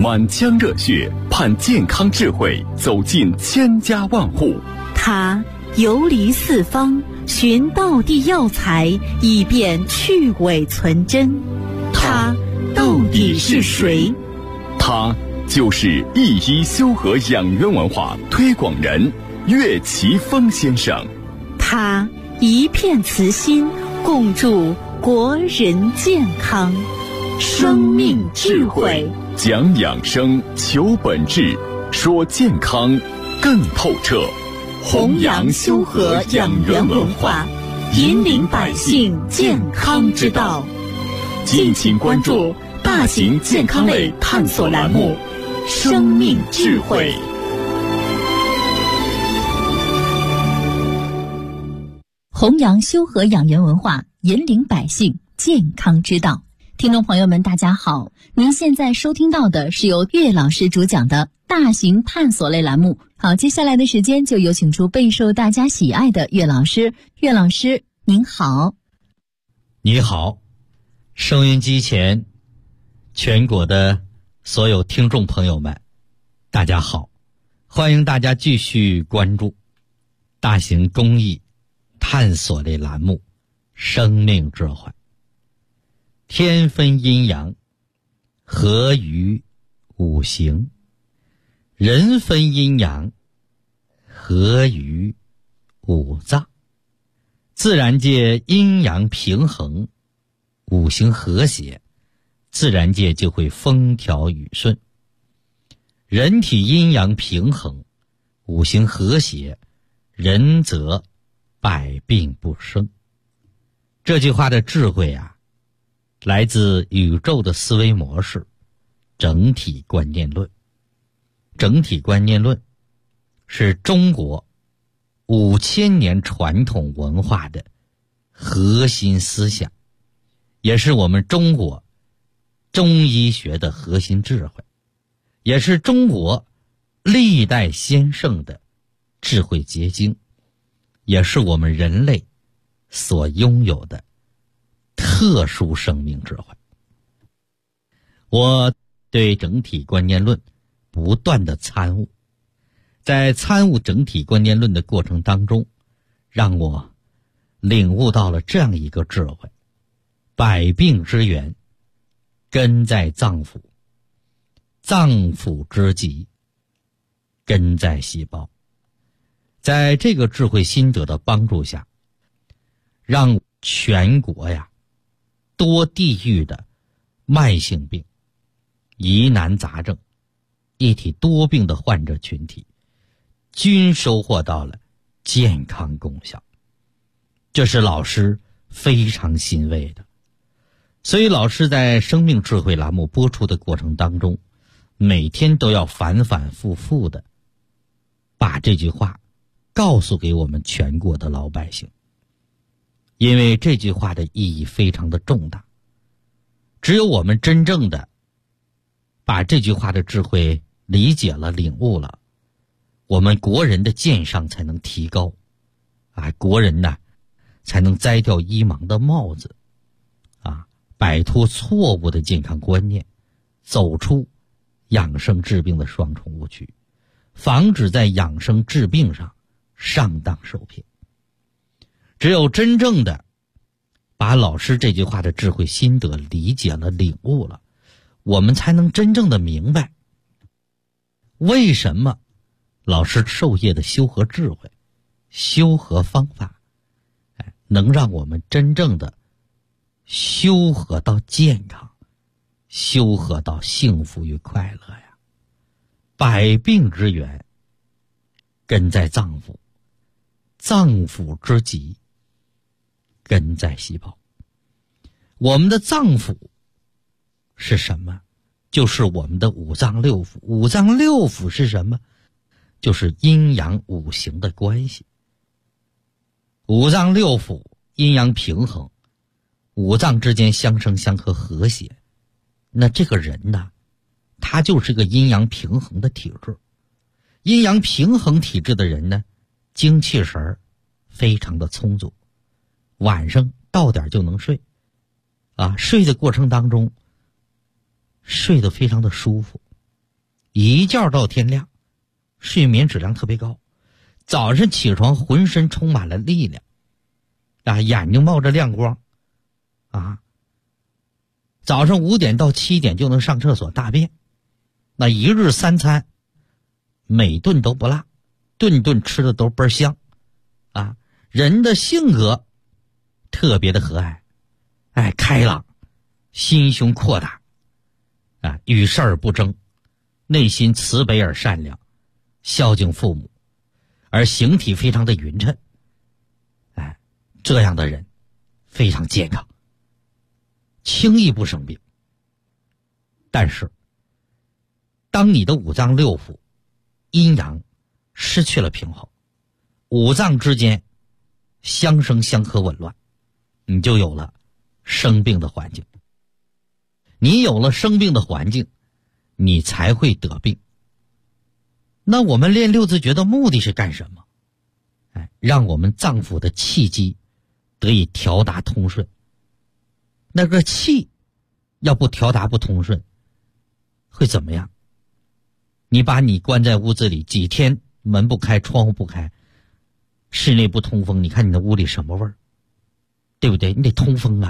满腔热血盼健康智慧走进千家万户。 他游离四方，寻道地药材，以便去伪存真。他到底是谁？ 他就是一一修和养元文化推广人岳奇峰先生。 他一片慈心，共筑国人健康。生命智慧， 讲养生，求本质，说健康更透彻。 弘扬修和养元文化，引领百姓健康之道。敬请关注大型健康类探索栏目《生命智慧》。 弘扬修和养元文化，引领百姓健康之道。听众朋友们，大家好，您现在收听到的是由岳老师主讲的大型探索类栏目。好，接下来的时间就有请出备受大家喜爱的岳老师。岳老师您好。 你好，收音机前全国的所有听众朋友们，大家好，欢迎大家继续关注大型公益探索类栏目《生命智慧》。天分阴阳，合于五行；人分阴阳，合于五脏。自然界阴阳平衡，五行和谐，自然界就会风调雨顺。人体阴阳平衡，五行和谐，人则百病不生。这句话的智慧啊，来自宇宙的思维模式整体观念论。整体观念论是中国5000年传统文化的核心思想，也是我们中国中医学的核心智慧，也是中国历代先圣的智慧结晶，也是我们人类所拥有的特殊生命智慧。我对整体观念论不断的参悟，在参悟整体观念论的过程当中，让我领悟到了这样一个智慧：百病之源根在脏腑，脏腑之疾根在细胞。在这个智慧心得的帮助下，让全国呀多地域的慢性病、疑难杂症、一体多病的患者群体均收获到了健康功效，这是老师非常欣慰的。所以老师在生命智慧栏目播出的过程当中，每天都要反反复复的把这句话告诉给我们全国的老百姓，因为这句话的意义非常的重大。只有我们真正的把这句话的智慧理解了、领悟了，我们国人的健上才能提高啊，国人呢才能摘掉医盲的帽子啊，摆脱错误的健康观念，走出养生治病的双重误区，防止在养生治病上上当受骗。只有真正的把老师这句话的智慧心得理解了、领悟了，我们才能真正的明白为什么老师授业的修和智慧、修和方法能让我们真正的修和到健康，修和到幸福与快乐呀。百病之源根在脏腑，脏腑之疾根在细胞。我们的脏腑是什么？就是我们的五脏六腑。五脏六腑是什么？就是阴阳五行的关系。五脏六腑阴阳平衡，五脏之间相生相克和谐，那这个人呢，他就是个阴阳平衡的体质。阴阳平衡体质的人呢，精气神非常的充足，晚上到点就能睡啊，睡的过程当中睡得非常的舒服一觉到天亮，睡眠质量特别高，早上起床浑身充满了力量眼睛冒着亮光早上5点到7点就能上厕所大便，那一日3餐每顿都不落，顿顿吃的都倍儿香人的性格特别的和蔼开朗，心胸阔大与世而不争，内心慈悲而善良，孝敬父母，而形体非常的匀称这样的人非常健康，轻易不生病。但是当你的五脏六腑阴阳失去了平衡，五脏之间相生相克紊乱，你就有了生病的环境。你有了生病的环境，你才会得病。那我们练六字诀的目的是干什么？让我们脏腑的气机得以调达通顺。那个气要不调达不通顺，会怎么样？你把你关在屋子里几天，门不开，窗户不开，室内不通风，你看你的屋里什么味儿？对不对？你得通风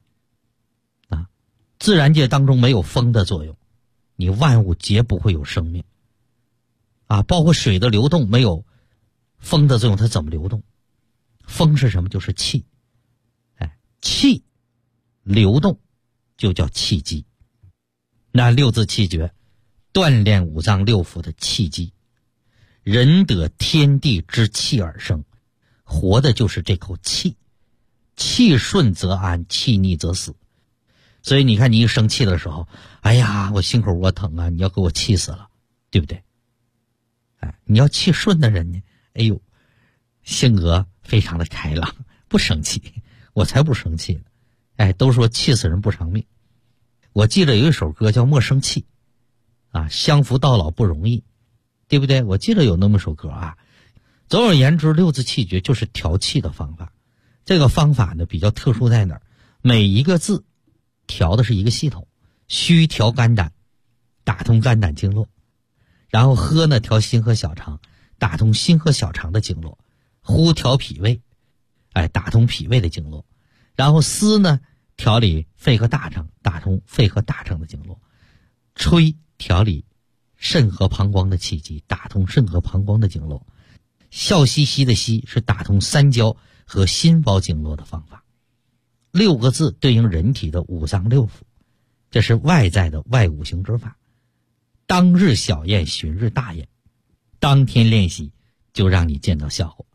自然界当中没有风的作用，你万物皆不会有生命包括水的流动没有风的作用，它怎么流动？风是什么？就是气气流动就叫气机。那六字气诀锻炼五脏六腑的气机，人得天地之气而生，活的就是这口气，气顺则安，气逆则死。所以你看你一生气的时候，哎呀我心口窝疼你要给我气死了，对不对？你要气顺的人呢，哎呦性格非常的开朗，不生气，我才不生气呢。都说气死人不偿命。我记得有一首歌叫莫生气相扶到老不容易，对不对？我记得有那么首歌总而言之，六字气诀就是调气的方法。这个方法呢比较特殊在哪儿？每一个字调的是一个系统，虚调肝胆，打通肝胆经络，然后喝呢调心和小肠，打通心和小肠的经络，呼调脾胃，打通脾胃的经络，然后思呢调理肺和大肠，打通肺和大肠的经络，吹调理肾和膀胱的气机，打通肾和膀胱的经络，笑嘻嘻的嘻是打通三焦和心包经络的方法。6个字对应人体的五脏六腑，这是外在的外五行之法。当日小验，旬日大验，当天练习就让你见到效果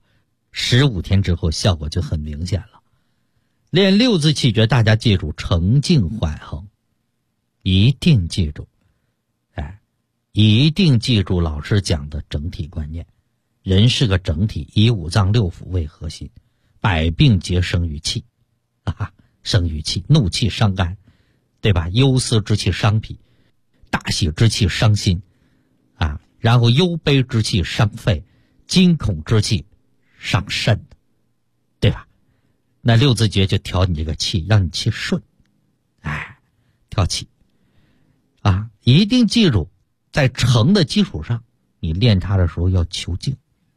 ，15天之后效果就很明显了。练六字气诀，大家记住澄静缓衡，一定记住一定记住老师讲的整体观念。人是个整体，以五脏六腑为核心，百病皆生于气生于气，怒气伤肝，对吧？忧思之气伤脾，大喜之气伤心然后忧悲之气伤肺，惊恐之气伤肾，对吧？那六字诀就调你这个气，让你气顺调气一定记住在诚的基础上，你练它的时候要求静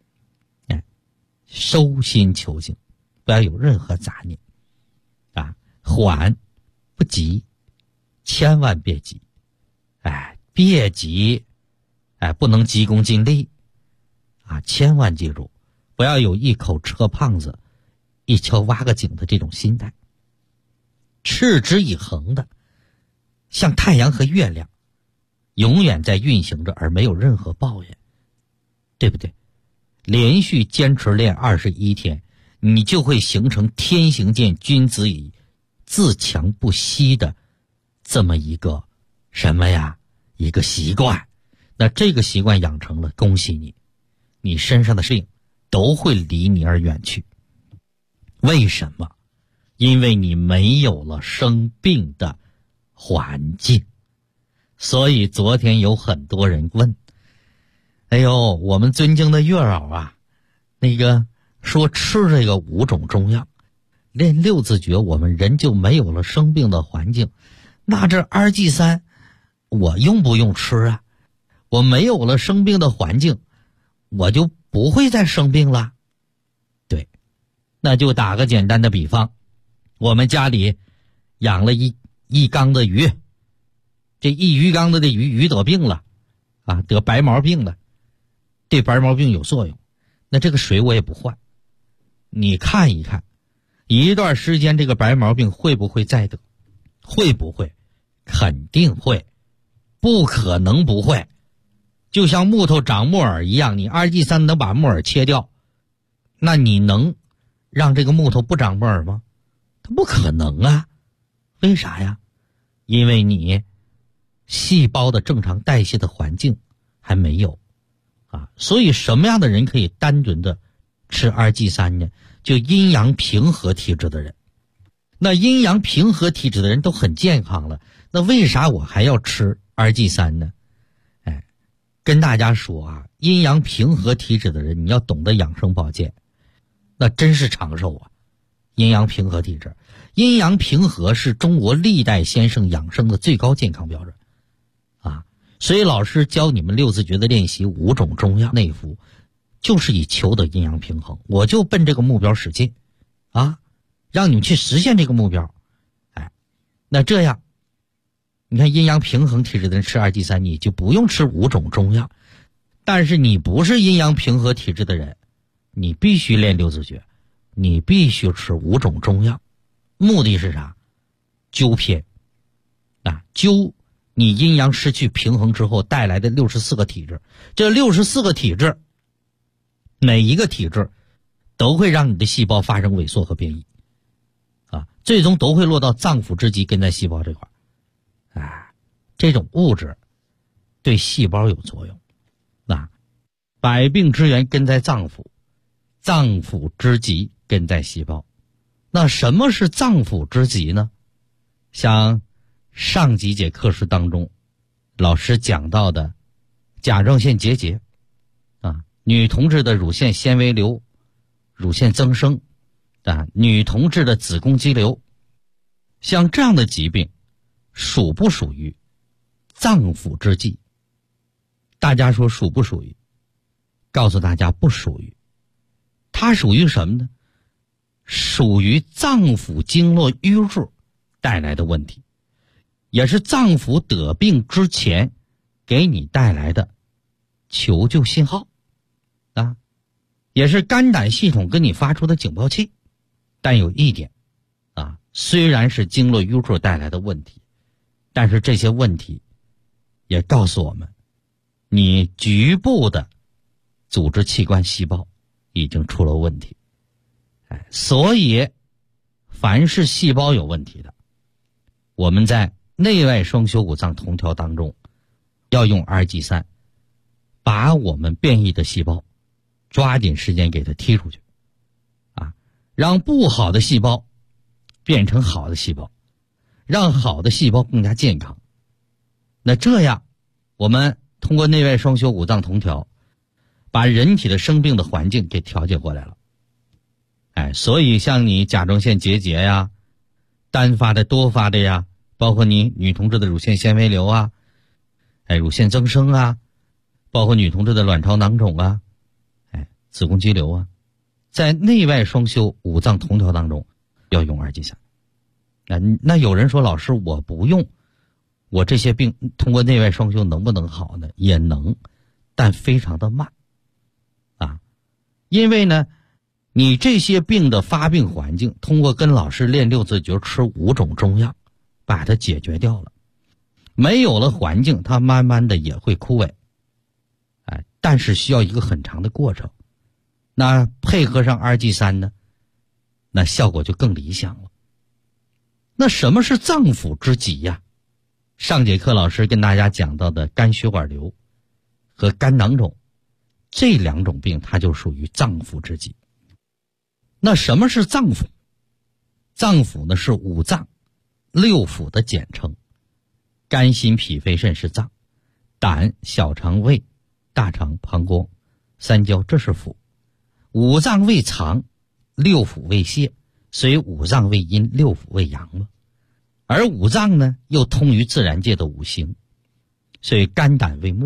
收心求静，不要有任何杂念缓不急，千万别急别急不能急功近利千万记住不要有一口吃个胖子一敲挖个井的这种心态，持之以恒的像太阳和月亮永远在运行着，而没有任何抱怨，对不对？连续坚持练21天，你就会形成天行健，君子以自强不息的这么一个什么呀？一个习惯。那这个习惯养成了，恭喜你，你身上的病都会离你而远去。为什么？因为你没有了生病的环境。所以昨天有很多人问，哎呦，我们尊敬的月老那个说吃这个5种中药，练六字诀，我们人就没有了生病的环境。那这2G3我用不用吃我没有了生病的环境，我就不会再生病了。对，那就打个简单的比方，我们家里养了一缸的鱼，这一鱼缸的鱼得病了啊，得白毛病了，对白毛病有作用，那这个水我也不换。你看一看，一段时间这个白毛病会不会再得？会不会？肯定会，不可能不会。就像木头长木耳一样，你2G3能把木耳切掉，那你能让这个木头不长木耳吗？它不可能啊。为啥呀？因为你细胞的正常代谢的环境还没有啊。所以什么样的人可以单纯的吃2G3呢？就阴阳平和体质的人。那阴阳平和体质的人都很健康了，那为啥我还要吃2G3呢？跟大家说啊，阴阳平和体质的人，你要懂得养生保健，那真是长寿啊。阴阳平和体质，阴阳平和是中国历代先生养生的最高健康标准啊。所以老师教你们6字诀的练习5种中药内服，就是以求得阴阳平衡，我就奔这个目标使劲啊，让你们去实现这个目标。那这样你看阴阳平衡体质的人吃2G3，你就不用吃5种中药。但是你不是阴阳平和体质的人，你必须练6字诀，你必须吃5种中药。目的是啥？纠偏啊，纠你阴阳失去平衡之后带来的64个体质。这64个体质，每一个体质都会让你的细胞发生萎缩和变异啊，最终都会落到脏腑之极根在细胞这块。这种物质对细胞有作用。百病之源根在脏腑，脏腑之极根在细胞。那什么是脏腑之极呢？像上几节课时当中老师讲到的甲状腺结节啊，女同志的乳腺纤维瘤、乳腺增生啊，女同志的子宫肌瘤，像这样的疾病属不属于脏腑之疾？大家说属不属于？告诉大家不属于。它属于什么呢？属于脏腑经络淤滞带来的问题，也是脏腑得病之前给你带来的求救信号啊，也是肝胆系统跟你发出的警报器。但有一点啊，虽然是经络淤滞带来的问题，但是这些问题也告诉我们，你局部的组织器官细胞已经出了问题。所以凡是细胞有问题的，我们在内外双修五脏同调当中要用 2G3 把我们变异的细胞抓紧时间给它踢出去啊，让不好的细胞变成好的细胞，让好的细胞更加健康。那这样我们通过内外双修五脏同调，把人体的生病的环境给调节过来了。所以像你甲状腺结节呀，单发的多发的呀，包括你女同志的乳腺纤维瘤啊，乳腺增生啊，包括女同志的卵巢囊肿啊，子宫肌瘤啊，在内外双修五脏同调当中要用2G3。那有人说老师我不用，我这些病通过内外双修能不能好呢？也能，但非常的慢啊。因为呢你这些病的发病环境通过跟老师练6字诀吃5种中药把它解决掉了，没有了环境它慢慢的也会枯萎，但是需要一个很长的过程。那配合上 2G3 呢，那效果就更理想了。那什么是脏腑之疾呀？上节课老师跟大家讲到的肝血管瘤和肝囊肿，这2种病它就属于脏腑之疾。那什么是脏腑？脏腑呢是5脏6腑的简称，肝心脾肺肾是脏，胆小肠胃大肠膀胱三焦这是腑。5脏为藏，6腑为泄，所以5脏为阴，6腑为阳嘛。而5脏呢又通于自然界的5行，所以肝胆为木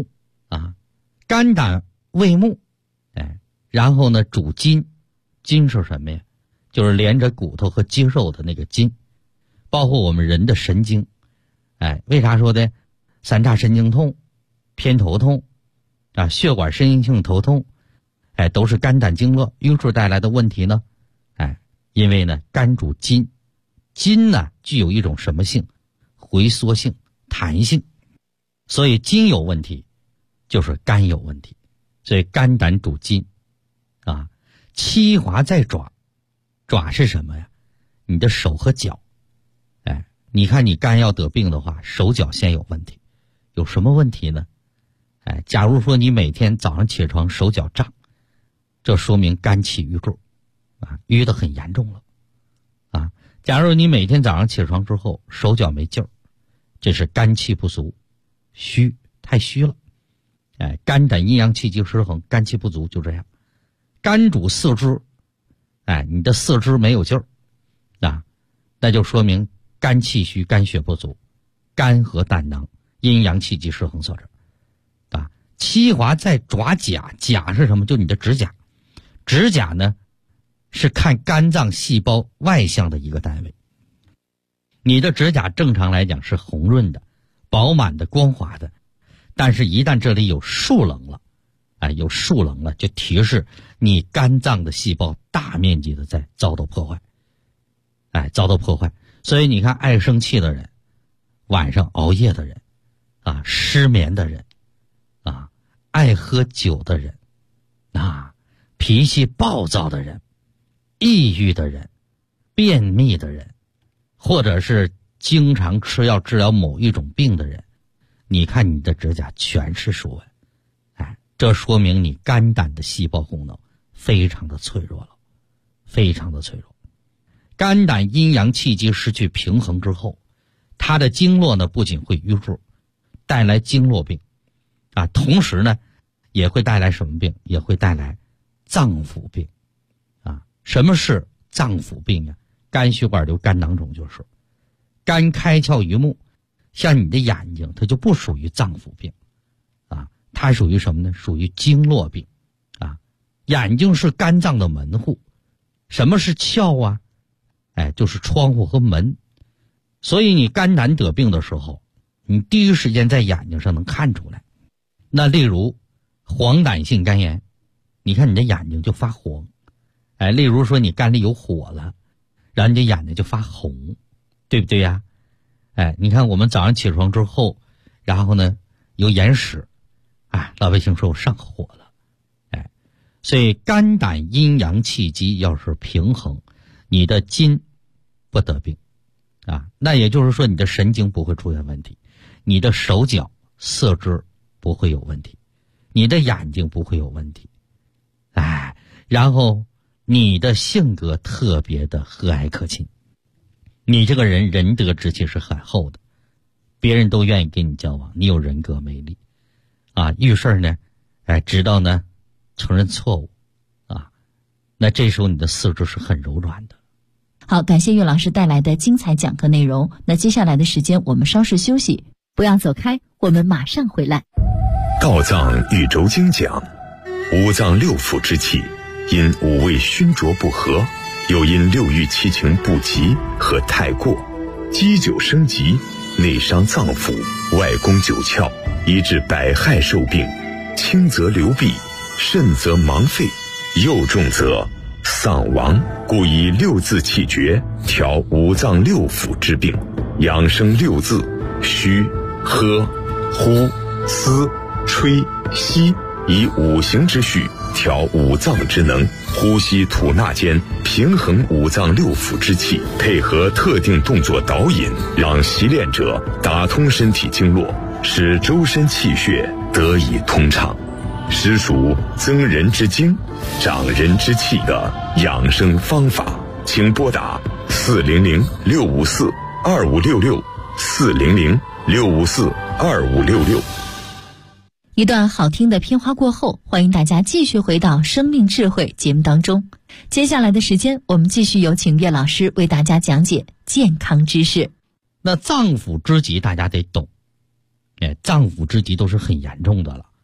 肝胆为目，然后呢主筋，筋是什么呀？就是连着骨头和肌肉的那个筋，包括我们人的神经。为啥说的三叉神经痛、偏头痛血管神经性头痛，都是肝胆经络瘀滞带来的问题呢？因为呢肝主筋，筋呢具有一种什么性？回缩性、弹性，所以筋有问题就是肝有问题。所以肝胆主筋七华在爪，爪是什么呀？你的手和脚。你看你肝要得病的话，手脚先有问题。有什么问题呢？假如说你每天早上起床手脚胀，这说明肝气郁滞淤得很严重了假如你每天早上起床之后手脚没劲儿，这是肝气不足，虚，太虚了。肝胆阴阳气机失衡，肝气不足，就这样。肝主四肢，你的四肢没有劲儿那就说明肝气虚，肝血不足，肝和胆囊阴阳气机失衡所致七华在爪甲，甲是什么？就你的指甲。指甲呢是看肝脏细胞外向的一个单位。你的指甲正常来讲是红润的、饱满的、光滑的，但是一旦这里有竖棱了有竖棱了，就提示你肝脏的细胞大面积的在遭到破坏遭到破坏。所以你看爱生气的人，晚上熬夜的人失眠的人爱喝酒的人脾气暴躁的人，抑郁的人，便秘的人，或者是经常吃药治疗某一种病的人，你看你的指甲全是竖纹这说明你肝胆的细胞功能非常的脆弱了，非常的脆弱。肝胆阴阳气机失去平衡之后，它的经络呢不仅会淤滞，带来经络病同时呢也会带来什么病？也会带来脏腑病什么是脏腑病呀？肝血管瘤、肝囊肿就是。肝开窍于目，像你的眼睛它就不属于脏腑病它属于什么呢？属于经络病眼睛是肝脏的门户。什么是窍就是窗户和门。所以你肝胆得病的时候，你第一时间在眼睛上能看出来。那例如黄疸性肝炎，你看你的眼睛就发黄例如说你肝里有火了，然后你的眼睛就发红，对不对呀？你看我们早上起床之后，然后呢有眼屎老百姓说我上火了所以肝胆阴阳气机要是平衡，你的筋不得病那也就是说你的神经不会出现问题，你的手脚四肢不会有问题，你的眼睛不会有问题然后你的性格特别的和蔼可亲，你这个人仁德之气是很厚的，别人都愿意跟你交往，你有人格魅力遇事呢知道呢承认错误那这时候你的四肢是很柔软的。 好，感谢岳老师带来的精彩讲课内容。那接下来的时间我们稍事休息，不要走开，我们马上回来。 道藏宇宙经讲，五脏六腑之气因五味熏浊不和，又因六欲七情不及和太过，积久生疾，内伤脏腑，外攻九窍，以致百害受病，轻则流弊，甚则盲废，又重则丧亡。故以六字气诀调五脏六腑之病，养生六字：虚、喝、呼、思、吹、吸，以五行之序调五脏之能，呼吸吐纳间平衡五脏六腑之气，配合特定动作导引，让习练者打通身体经络，使周身气血得以通畅，实属增人之精、长人之气的养生方法。请拨打400-6546-2566，400-6546-2566。 一段好听的片花过后，欢迎大家继续回到生命智慧节目当中。接下来的时间，我们继续有请岳老师为大家讲解健康知识。 那脏腑之疾大家得懂，脏腑之疾都是很严重的了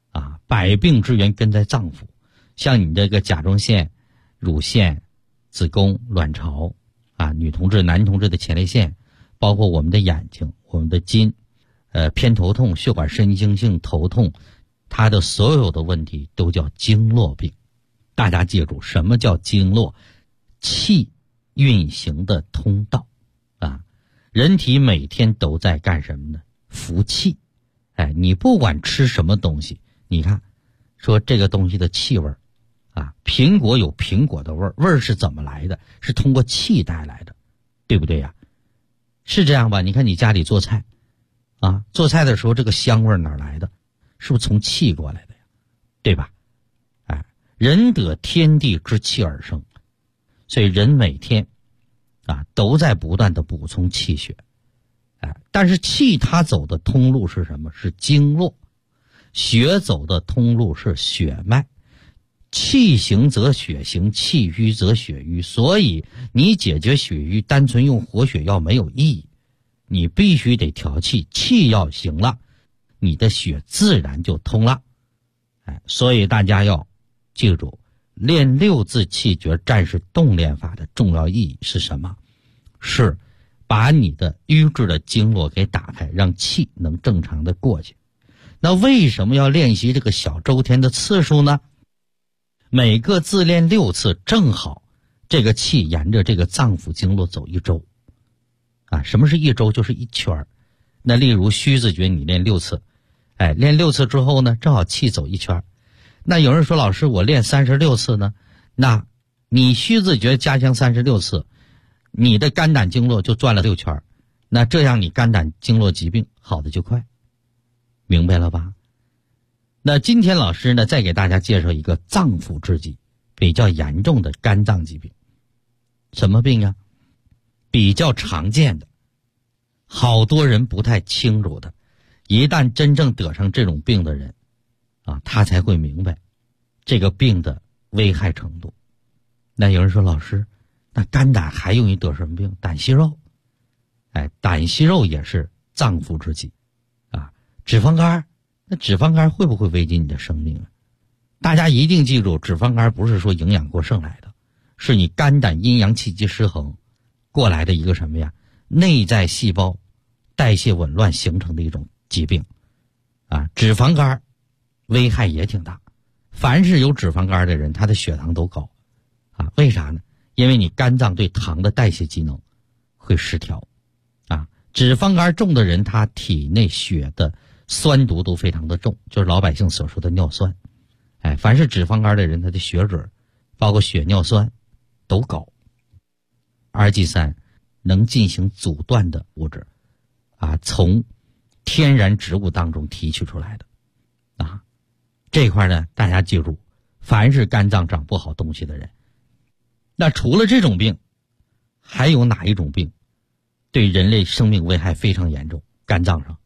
啊，百病之源根在脏腑，像你这个甲状腺、乳腺、子宫、卵巢啊，女同志、男同志的前列腺，包括我们的眼睛、我们的筋，偏头痛、血管神经性头痛，它的所有的问题都叫经络病。大家记住，什么叫经络？气运行的通道啊，人体每天都在干什么呢？服气。你不管吃什么东西，你看说这个东西的气味啊，苹果有苹果的味儿，味儿是怎么来的？是通过气带来的，对不对呀？是这样吧？你看你家里做菜啊，做菜的时候这个香味哪来的？是不是从气过来的呀？对吧？人得天地之气而生，所以人每天啊都在不断的补充气血。但是气它走的通路是什么？是经络。血走的通路是血脉。气行则血行，气瘀则血瘀。所以你解决血瘀单纯用活血药没有意义，你必须得调气，气要行了，你的血自然就通了。所以大家要记住，练六字气诀战士动练法的重要意义是什么？是把你的瘀滞的经络给打开，让气能正常的过去。那为什么要练习这个小周天的次数呢？每个字练6次，正好这个气沿着这个脏腑经络走1周。什么是1周？就是1圈。那例如虚字诀你练6次，练6次之后呢，正好气走1圈。那有人说老师我练36次呢，那你虚字诀加强36次，你的肝胆经络就转了6圈，那这样你肝胆经络疾病好的就快，明白了吧？那今天老师呢再给大家介绍一个脏腑之疾，比较严重的肝脏疾病。什么病啊？比较常见的，好多人不太清楚的，一旦真正得上这种病的人他才会明白这个病的危害程度。那有人说老师，那肝胆还容易得什么病？胆息肉。胆息肉也是脏腑之疾脂肪肝，那脂肪肝会不会危及你的生命啊？大家一定记住，脂肪肝不是说营养过剩来的，是你肝胆阴阳气机失衡过来的一个什么呀？内在细胞代谢紊乱形成的一种疾病脂肪肝危害也挺大，凡是有脂肪肝的人，他的血糖都高为啥呢？因为你肝脏对糖的代谢机能会失调脂肪肝重的人，他体内血的酸度都非常的重，就是老百姓所说的尿酸。凡是脂肪肝的人，他的血脂包括血尿酸都高。RG3 能进行阻断的物质从天然植物当中提取出来的这块呢，大家记住，凡是肝脏长不好东西的人，那除了这种病，还有哪一种病对人类生命危害非常严重？肝脏上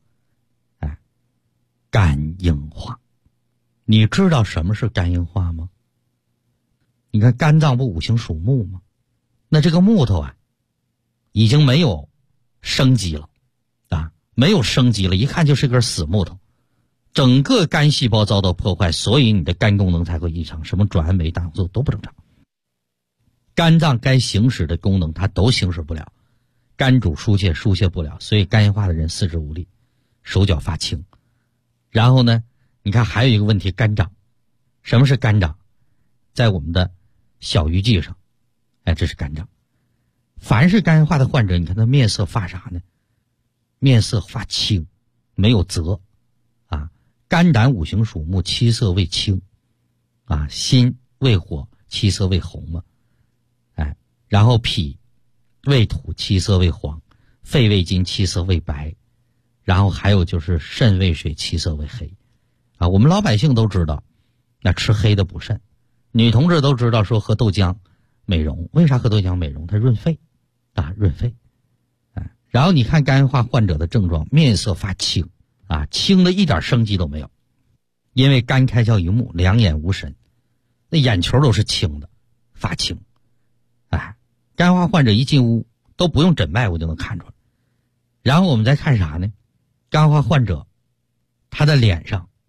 肝硬化。你知道什么是肝硬化吗？你看肝脏不五行属木吗？那这个木头已经没有生机了没有生机了，一看就是根死木头，整个肝细胞遭到破坏，所以你的肝功能才会异常，什么转氨酶、胆红素都不正常。肝脏该行使的功能它都行使不了，肝主疏泄，疏泄不了，所以肝硬化的人四肢无力，手脚发青。然后呢，你看还有一个问题，肝长。什么是肝长？在我们的小鱼际上这是肝长。凡是肝硬化的患者，你看他面色发啥呢？面色发青，没有泽肝胆五行属木，七色为青心为火，七色为红嘛然后脾为土，七色为黄，肺为金，七色为白，然后还有就是肾为水，七色为黑我们老百姓都知道那吃黑的补肾，女同志都知道说喝豆浆美容。为啥喝豆浆美容？它润肺润肺然后你看肝硬化患者的症状，面色发青青的一点生机都没有，因为肝开窍于目，两眼无神，那眼球都是青的，发青肝硬化患者一进屋都不用诊脉我就能看出来。然后我们再看啥呢？肝硬化患者他的脸上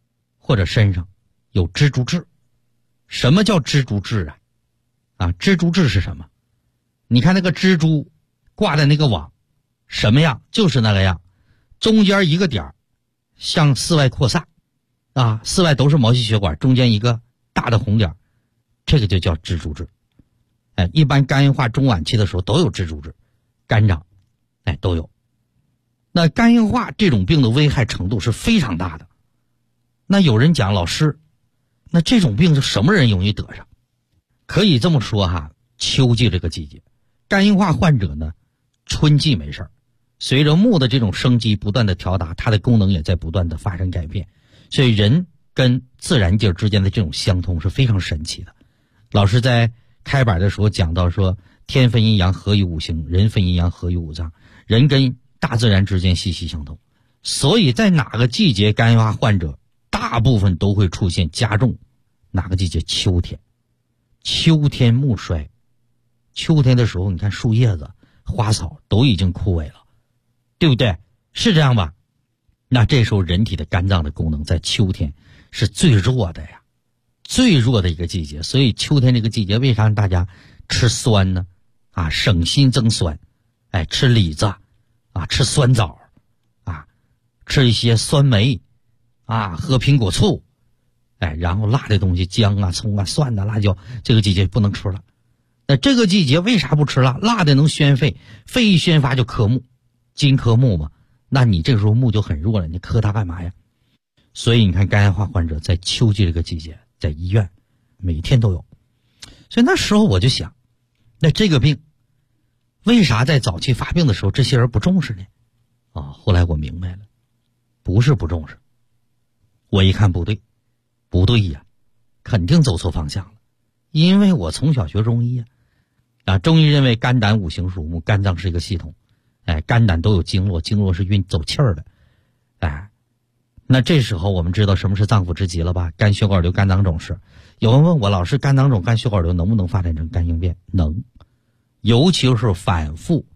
或者身上有蜘蛛痣。什么叫蜘蛛痣啊？蜘蛛痣是什么？你看那个蜘蛛挂在那个网什么样，就是那个样，中间一个点向四外扩散啊，四外都是毛细血管，中间一个大的红点，这个就叫蜘蛛痣。一般肝硬化中晚期的时候都有蜘蛛痣，肝脏都有。那肝硬化这种病的危害程度是非常大的。那有人讲，老师，那这种病是什么人容易得上？可以这么说哈，秋季这个季节，肝硬化患者呢，春季没事，随着木的这种生机不断的调达，它的功能也在不断的发生改变，所以人跟自然界之间的这种相通是非常神奇的。老师在开板的时候讲到说，天分阴阳合于五行，人分阴阳合于五脏，人跟大自然之间息息相通。所以在哪个季节肝硬化患者大部分都会出现加重，哪个季节？秋天。秋天木衰，秋天的时候你看树叶子花草都已经枯萎了，对不对？是这样吧？那这时候人体的肝脏的功能在秋天是最弱的呀，最弱的一个季节。所以秋天这个季节为啥让大家吃酸呢？省心增酸，吃李子吃酸枣吃一些酸梅喝苹果醋，然后辣的东西姜葱蒜辣椒，这个季节不能吃了。那这个季节为啥不吃辣？辣的能宣肺，肺一宣发就克木，金克木嘛，那你这个时候木就很弱了，你克它干嘛呀？所以你看肝硬化患者在秋季这个季节在医院每天都有。所以那时候我就想，那这个病为啥在早期发病的时候这些人不重视呢？后来我明白了，不是不重视，我一看不对呀，肯定走错方向了。因为我从小学中医中医认为肝胆五行属木，肝脏是一个系统，肝胆都有经络，经络是运走气儿的，那这时候我们知道什么是脏腑之疾了吧？肝血管瘤、肝囊肿是。有人问我，老师，肝囊肿、肝血管瘤能不能发展成肝硬变？能，尤其是反复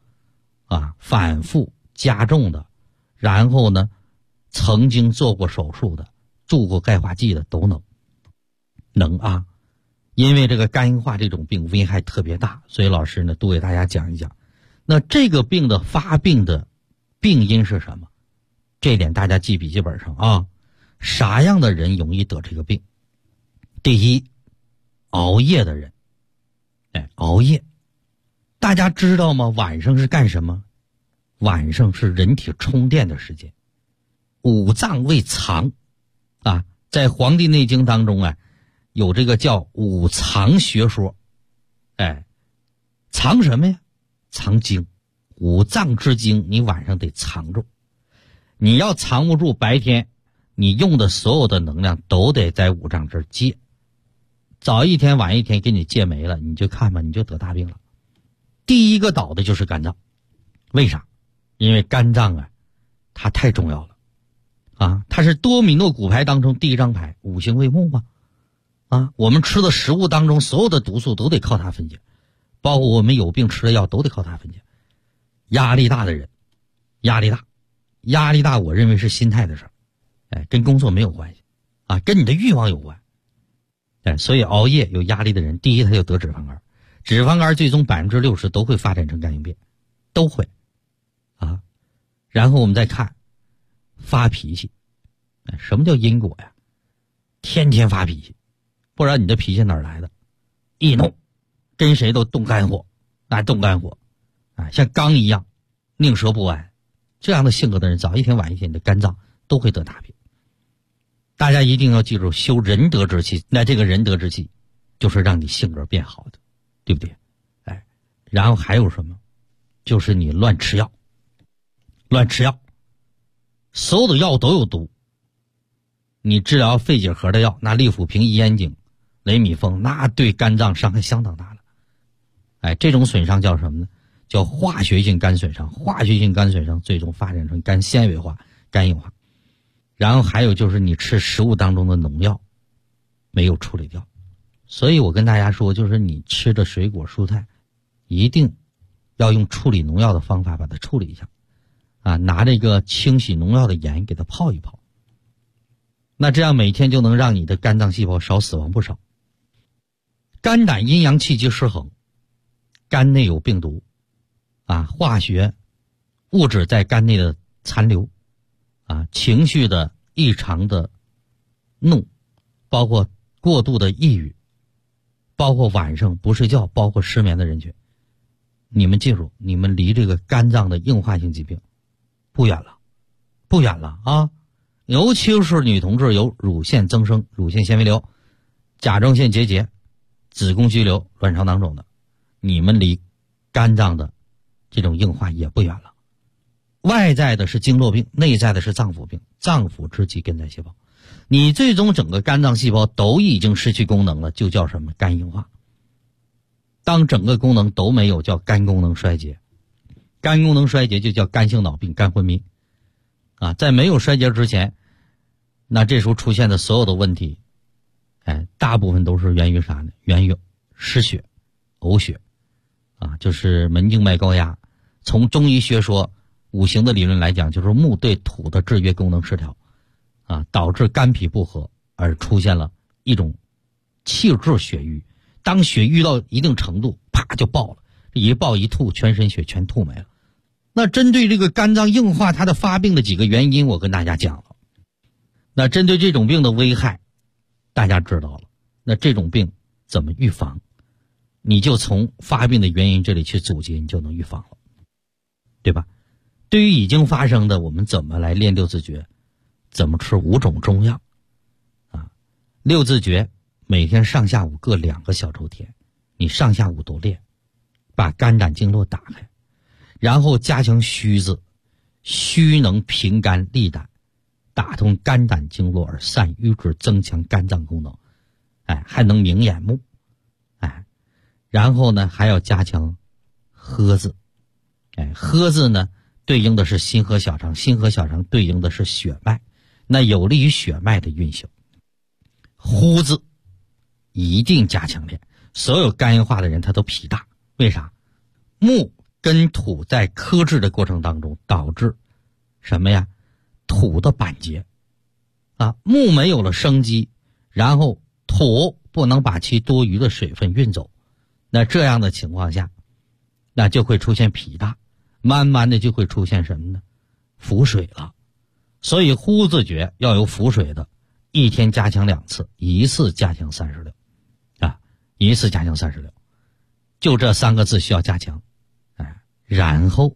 加重的，然后呢，曾经做过手术的，注过钙化剂的都能。因为这个肝硬化这种病危害特别大，所以老师呢多给大家讲一讲。那这个病的发病的病因是什么？这点大家记笔记本上啥样的人容易得这个病？第一，熬夜的人。熬夜，大家知道吗？晚上是干什么？晚上是人体充电的时间。五脏为藏在《黄帝内经》当中有这个叫五藏学说。藏什么呀？藏精。五脏之精你晚上得藏住，你要藏不住，白天你用的所有的能量都得在五脏这儿借，早一天晚一天给你借没了，你就看吧，你就得大病了。第一个倒的就是肝脏。为啥？因为肝脏它太重要了它是多米诺骨牌当中第一张牌，五行为木嘛我们吃的食物当中所有的毒素都得靠它分解，包括我们有病吃的药都得靠它分解。压力大的人，压力大我认为是心态的事儿，跟工作没有关系跟你的欲望有关。所以熬夜有压力的人，第一他就得脂肪肝，脂肪肝最终60%都会发展成肝硬变，都会然后我们再看发脾气。什么叫因果呀？天天发脾气，不然你的脾气哪儿来的？易怒，跟谁都动肝火像刚一样宁折不弯，这样的性格的人早一天晚一天你的肝脏都会得大病。大家一定要记住，修仁德之气，那这个仁德之气就是让你性格变好的，对不对？然后还有什么？就是你乱吃药，所有的药都有毒。你治疗肺结核的药，那利辅平、益烟肼、雷米风，那对肝脏伤害相当大了。这种损伤叫什么呢？叫化学性肝损伤。化学性肝损伤最终发展成肝纤维化、肝硬化。然后还有就是你吃食物当中的农药没有处理掉。所以我跟大家说，就是你吃的水果蔬菜一定要用处理农药的方法把它处理一下拿这个清洗农药的盐给它泡一泡。 那这样每天就能让你的肝脏细胞少死亡不少。肝胆阴阳气机失衡，肝内有病毒化学物质在肝内的残留情绪的异常的怒，包括过度的抑郁，包括晚上不睡觉，包括失眠的人群，你们记住，你们离这个肝脏的硬化性疾病不远了啊！尤其是女同志有乳腺增生、乳腺纤维瘤、甲状腺结节、子宫肌瘤、卵巢囊肿的，你们离肝脏的这种硬化也不远了。外在的是经络病，内在的是脏腑病，脏腑之疾根在细胞。你最终整个肝脏细胞都已经失去功能了，就叫什么？肝硬化。当整个功能都没有，叫肝功能衰竭。肝功能衰竭就叫肝性脑病、肝昏迷在没有衰竭之前，那这时候出现的所有的问题大部分都是源于啥呢？源于失血、呕血就是门静脉高压。从中医学说五行的理论来讲，就是木对土的制约功能失调导致肝脾不和，而出现了一种气滞血瘀。当血瘀到一定程度，啪就爆了，一爆一吐，全身血全吐没了。那针对这个肝脏硬化它的发病的几个原因，我跟大家讲了。那针对这种病的危害大家知道了，那这种病怎么预防？你就从发病的原因这里去阻截，你就能预防了，对吧？对于已经发生的，我们怎么来练六字诀？怎么吃5种中药六字诀每天上下午各2个小周天，你上下午都练，把肝胆经络打开，然后加强虚字，虚能平肝利胆，打通肝胆经络而散瘀滞，增强肝脏功能还能明眼目然后呢还要加强喝字喝字呢对应的是心和小肠，心和小肠对应的是血脉，那有利于血脉的运行。呼字一定加强练，所有肝硬化的人他都脾大，为啥？木跟土在克制的过程当中导致什么呀？土的板结木没有了生机，然后土不能把其多余的水分运走，那这样的情况下，那就会出现脾大，慢慢的就会出现什么呢？腹水了。所以呼字诀要有腹水的，一天加强2次，一次加强36一次加强36，就这3个字需要加强然后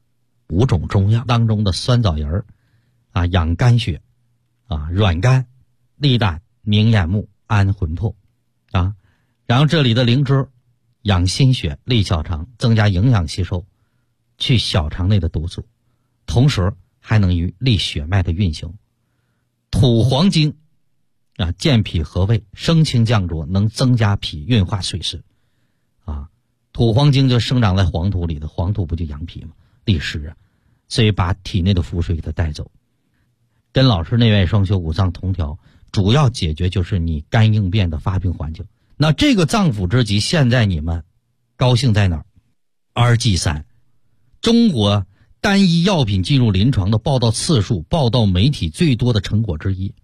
5种中药当中的酸枣仁养肝血软肝利胆明眼目安魂魄然后这里的灵芝养心血利小肠，增加营养吸收，去小肠内的毒素，同时还能于利血脉的运行。土黄精健脾和胃，升清降浊，能增加脾运化水湿土黄精就生长在黄土里的，黄土不就养脾吗？利湿所以把体内的腹水给它带走。跟老师内外双修五脏同调，主要解决就是你肝硬变的发病环境。那这个脏腑之疾现在你们高兴在哪儿？ RG3 中国单一药品进入临床的报道次数，报道媒体最多的成果之一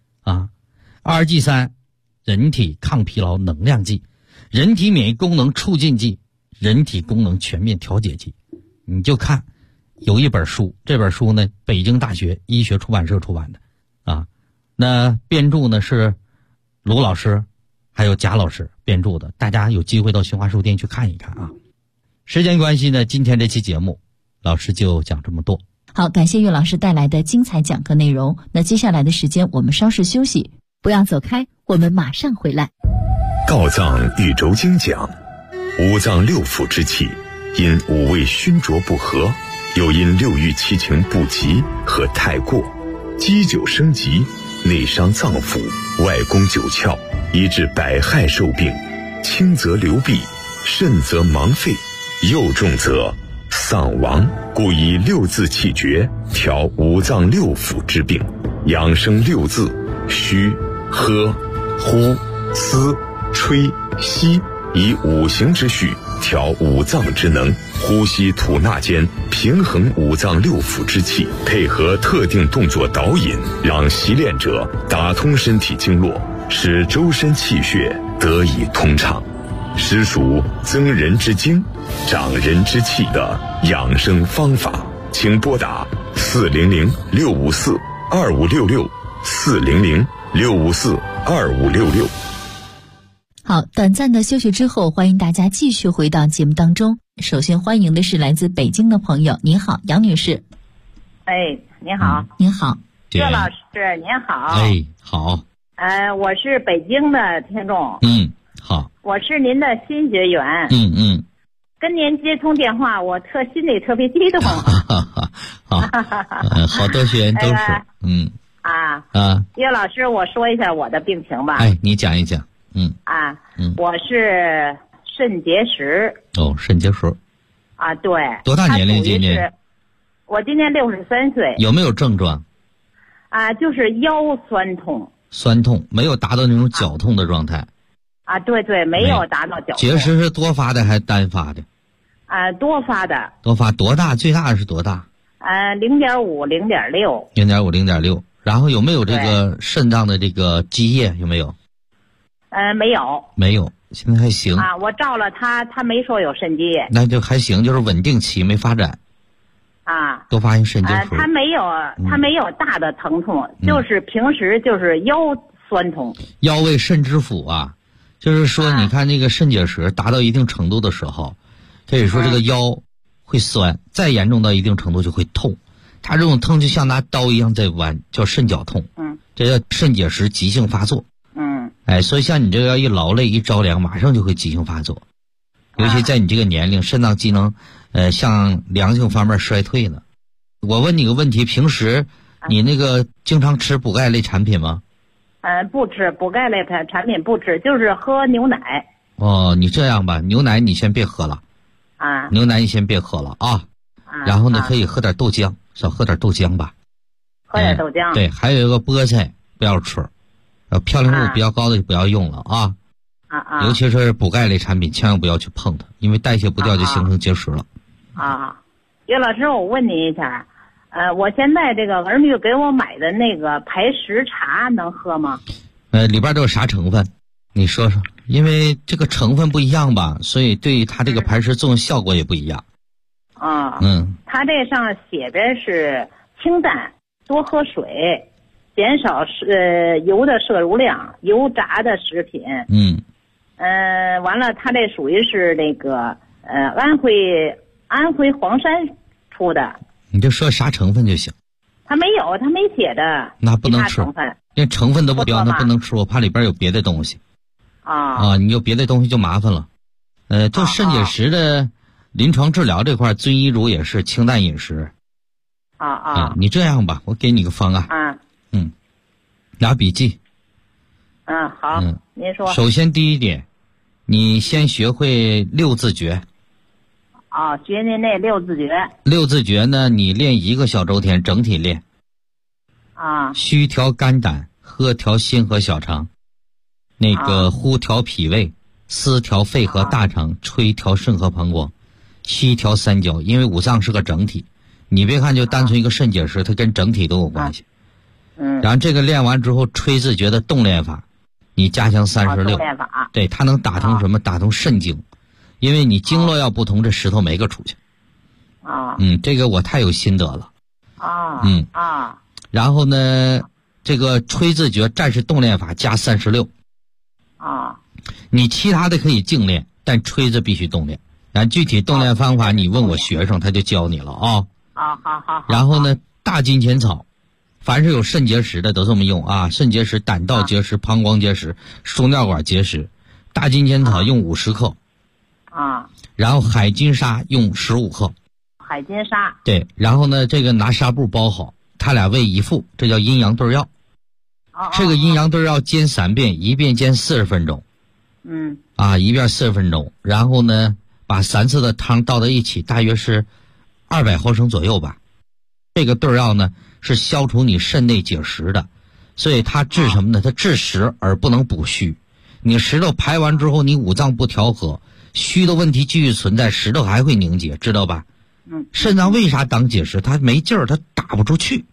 RG3 人体抗疲劳能量剂，人体免疫功能促进剂，人体功能全面调节剂。你就看有一本书，这本书呢北京大学医学出版社出版的那编著呢是卢老师还有贾老师编著的，大家有机会到新华书店去看一看时间关系呢，今天这期节目老师就讲这么多。 好，感谢岳老师带来的精彩讲课内容。那接下来的时间我们稍事休息，不要走开，我们马上回来。 道藏宇宙经讲，五脏六腑之气因五味熏灼不和，又因六欲七情不及和太过，积久生疾，内伤脏腑，外攻九窍，以致百害受病，轻则流弊，甚则盲废，又重则丧亡。故以六字气诀调五脏六腑之病，养生六字：虚、喝、呼、思、吹、吸， 以五行之序调五脏之能，呼吸吐纳间平衡五脏六腑之气，配合特定动作导引，让习练者打通身体经络，使周身气血得以通畅，实属增人之精、长人之气的养生方法。请拨打400-6564-2566，400-6564-2566。 好，短暂的休息之后，欢迎大家继续回到节目当中。首先欢迎的是来自北京的朋友，您好，杨女士。 哎，您好。 您好， 岳老师，您好。 哎，好。 我是北京的听众。 好。 我是您的新学员。跟您接通电话，我心里特别激动。 好，好多学员都是。岳老师，我说一下我的病情吧。 哎，你讲一讲。 我是肾结石。 哦，肾结石。 对。 多大年龄今年？ 我今年63岁。 有没有症状？ 就是腰酸痛。 酸痛，没有达到那种绞痛的状态。 对，没有达到绞痛。 结石是多发的还是单发的？ 多发的。 多发多大？最大是多大 ？0.5、0.6。 0.5、0.6。然后有没有这个肾脏的这个积液？有没有？ 没有。 没有，现在还行。 我照了他没说有肾积液。 那就还行，就是稳定期没发展。多发性肾结石。 他没有大的疼痛，就是平时就是腰酸痛。 腰为肾之府啊，就是说你看那个肾结石达到一定程度的时候，可以说这个腰会酸，再严重到一定程度就会痛。它这种痛就像拿刀一样在剜，叫肾绞痛。这叫肾结石急性发作。所以像你这个要一劳累一着凉，马上就会急性发作。尤其在你这个年龄，肾脏机能向良性方面衰退了。我问你个问题，平时你那个经常吃补钙类产品吗？ 不吃补钙类产品，不吃，就是喝牛奶。 你这样吧，牛奶你先别喝了。牛奶你先别喝了啊。然后呢，可以喝点豆浆，少喝点豆浆吧。 喝点豆浆。 对，还有一个菠菜不要吃，嘌呤度比较高的就不要用了啊。尤其是补钙类产品，千万不要去碰它，因为代谢不掉就形成结石了。 岳老师，我问您一下，我现在这个儿女给我买的那个排石茶能喝吗？ 里边都有啥成分？你说说，因为这个成分不一样吧，所以对它这个排石作用效果也不一样。 它这上写着是清淡，多喝水，减少油的摄入量，油炸的食品。完了，它这属于是那个安徽黄山出的。 你就说啥成分就行。 它没有，它没写的。 那不能吃，连成分都不标，那不能吃，我怕里边有别的东西。你有别的东西就麻烦了。就肾结石的临床治疗这块，遵医嘱也是清淡饮食。你这样吧，我给你个方案。拿笔记。 好。您说。 首先第一点，你先学会六字诀。 学您那六字诀。 六字诀呢，你练1个小周天，整体练。虚调肝胆，喝调心和小肠，那个呼调脾胃，思调肺和大肠，吹调肾和膀胱，吸调三焦。因为五脏是个整体，你别看就单纯一个肾结石，它跟整体都有关系。然后这个练完之后，吹字诀的动练法，你加强36。 动练法。 对，它能打通什么？打通肾经。因为你经络要不通，这石头没个出去。这个我太有心得了。然后呢，这个吹字诀战士动练法加36。你其他的可以静练，但吹字必须动练。然后具体动练方法，你问我学生，他就教你了啊。 好。 然后呢，大金钱草，凡是有肾结石的都这么用啊。肾结石、胆道结石、膀胱结石、输尿管结石，大金钱草用50克。然后海金沙用15克。 海金沙。对， 然后呢，这个拿纱布包好，它俩为一副，这叫阴阳对药。这个阴阳对药煎3遍，一遍煎40分钟。一遍40分钟。然后呢，把3次的汤倒在一起，大约是200毫升左右吧。这个对药呢，是消除你肾内结石的，所以它治什么呢？它治实而不能补虚。 你石头排完之后，你五脏不调和，虚的问题继续存在，石头还会凝结，知道吧？肾脏为啥当结石？它没劲儿，它打不出去。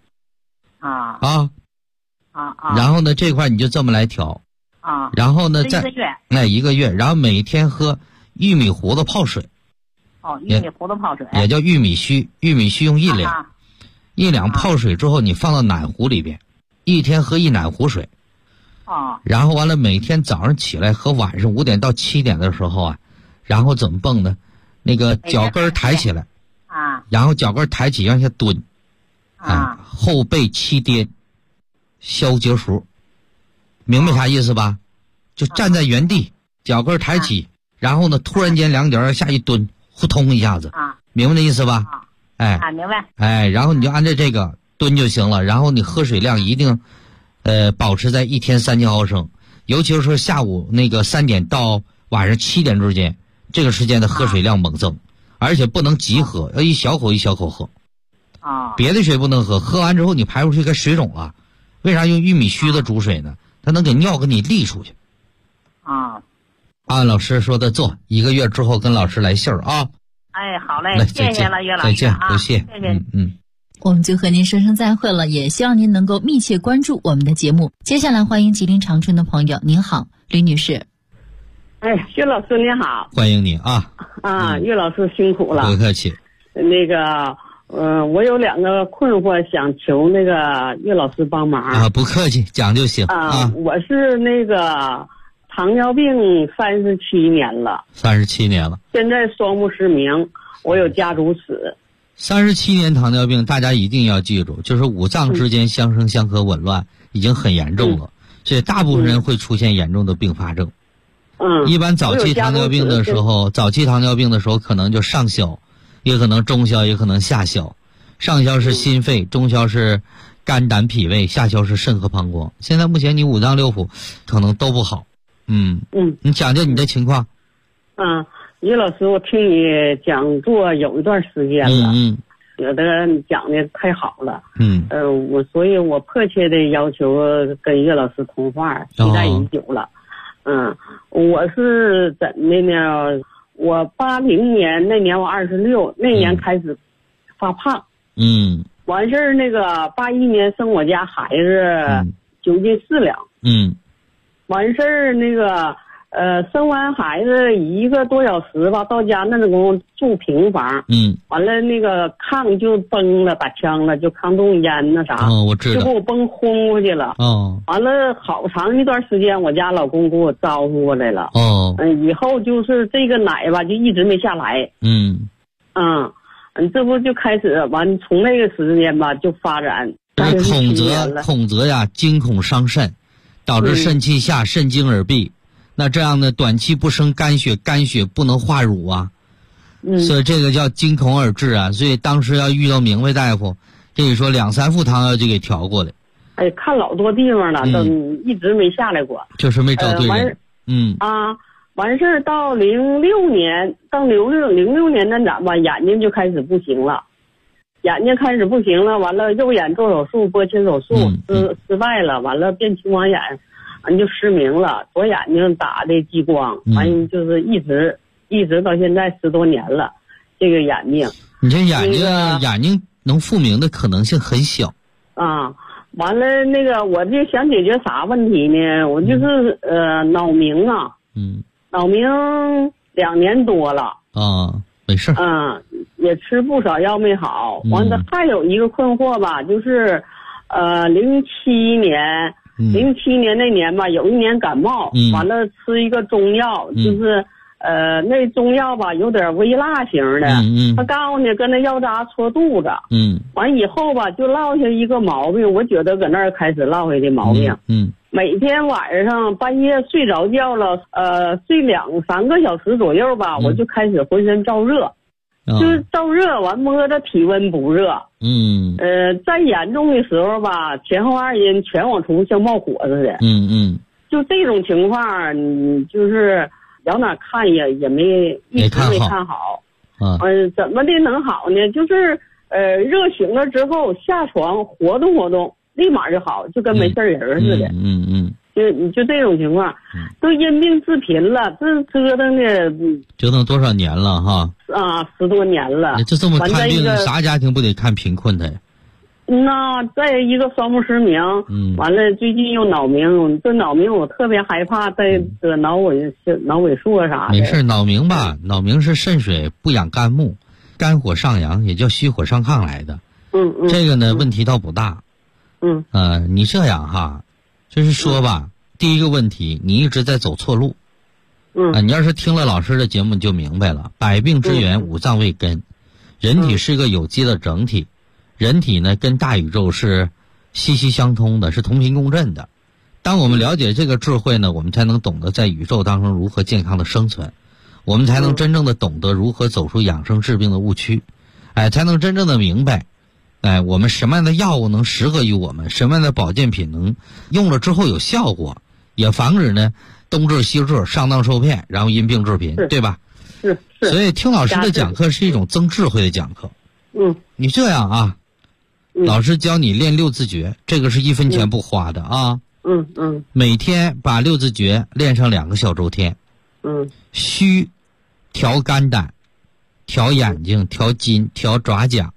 然后呢，这块你就这么来调。然后呢，再1个月，然后每天喝玉米糊子泡水。 玉米糊子泡水也叫玉米须，玉米须用1两，1两泡水之后，你放到奶壶里边，1天喝1奶壶水。然后完了，每天早上起来和晚上5点到7点的时候啊，然后怎么蹦呢？那个脚跟抬起来，然后脚跟抬起往下蹲，后背7颠，消结熟，明白啥意思吧？就站在原地，脚跟抬起，然后呢，突然间2点下一蹲，呼通一下子，明白这意思吧？ 明白。 然后你就按照这个蹲就行了，然后你喝水量一定保持在1天3000毫升，尤其是说下午那个3点到晚上7点之间，这个时间的喝水量猛增，而且不能急喝，要一小口一小口喝。别的水不能喝，喝完之后你排出去该水肿了。为啥用玉米须子煮水呢？它能给尿给你沥出去。按老师说的做，1个月之后跟老师来信儿啊。 好嘞，谢谢了，岳老师。 再见，不谢。 谢谢。 我们就和您说声再会了，也希望您能够密切关注我们的节目。接下来欢迎吉林长春的朋友，您好，吕女士。 岳老师您好。 欢迎你啊。 岳老师辛苦了。 不客气。 那个我有2个困惑，想求那个岳老师帮忙。 不客气，讲就行。 我是那个糖尿病37年了。 37年了。现在双目失明，我有家族史。 37年糖尿病，大家一定要记住，就是五脏之间相生相克紊乱，已经很严重了，所以大部分人会出现严重的并发症。一般早期糖尿病的时候，可能就上消，也可能中消，也可能下消。上消是心肺，中消是肝胆脾胃，下消是肾和膀胱。现在目前你5脏6腑可能都不好。你讲讲你的情况。 岳老师，我听你讲座有一段时间了，觉得讲的太好了，所以我迫切的要求跟岳老师通话，期待已久了。我是怎的呢？我80年那年我26，那年开始发胖，完事儿那个81年生我家孩子9斤4两，完事儿那个。生完孩子1个多小时吧，到家那种住平房，完了那个炕就崩了，打枪了，就炕洞烟那啥， 我知道， 就给我崩轰过去了。完了好长一段时间，我家老公给我招呼过来了。以后就是这个奶吧，就一直没下来。这不就开始完，从那个时间吧就发展。 恐则呀，惊恐伤肾，导致肾气下，肾精而闭。那这样的短期不生肝血，肝血不能化乳啊，所以这个叫惊恐而治啊。所以当时要遇到明白大夫，这一说2、3副汤药就给调过来。 看老多地方了，都一直没下来过， 就是没找对人。 完事儿到06年，到06年那咋吧，眼睛就开始不行了，完了右眼做手术，剥切手术失败了，完了变青光眼。就失明了，左眼睛打的激光，完就是一直到现在10多年了，这个眼睛。 你这眼睛能复明的可能性很小。 完了那个我就想解决啥问题呢？我就是脑鸣啊，脑鸣2年多了。 没事。 也吃不少药没好。完了还有一个困惑吧，就是07年那年吧，有一年感冒，完了吃一个中药，就是那中药吧有点微辣型的，他告诉你跟那药渣戳肚子，完以后吧就落下一个毛病，我觉得搁那儿开始落下的毛病，每天晚上半夜睡着觉了，睡2、3个小时左右吧，我就开始浑身燥热。就是燥热完摸着体温不热，再严重的时候吧，前后2阴全往出像冒火似的，就这种情况，就是到哪看也一直没看好，怎么的能好呢？就是热醒了之后下床活动活动，立马就好，就跟没事人似的， 就这种情况，都因病致贫了，这折腾的折腾多少年了哈？ 啊，10多年了。 就这么看病，啥家庭不得看贫困的？ 那再一个双目失明，完了最近又脑鸣，这脑鸣我特别害怕，再得脑萎缩啥的。 没事，脑鸣吧，脑鸣是肾水不养肝木，肝火上扬，也叫虚火上亢来的。这个呢问题倒不大。你这样哈，就是说吧，第一个问题，你一直在走错路。你要是听了老师的节目你就明白了，百病之源五脏为根，人体是个有机的整体。人体呢跟大宇宙是息息相通的，是同频共振的。当我们了解这个智慧呢，我们才能懂得在宇宙当中如何健康的生存，我们才能真正的懂得如何走出养生治病的误区，才能真正的明白，我们什么样的药物能适合于我们，什么样的保健品能用了之后有效果，也防止呢东治西治，上当受骗，然后因病致贫，对吧？ 是。 所以听老师的讲课是一种增智慧的讲课。你这样啊。老师教你练6字诀，这个是1分钱不花的啊。每天把6字诀练上2个小周天。虚调肝胆，调眼睛，调筋，调爪甲。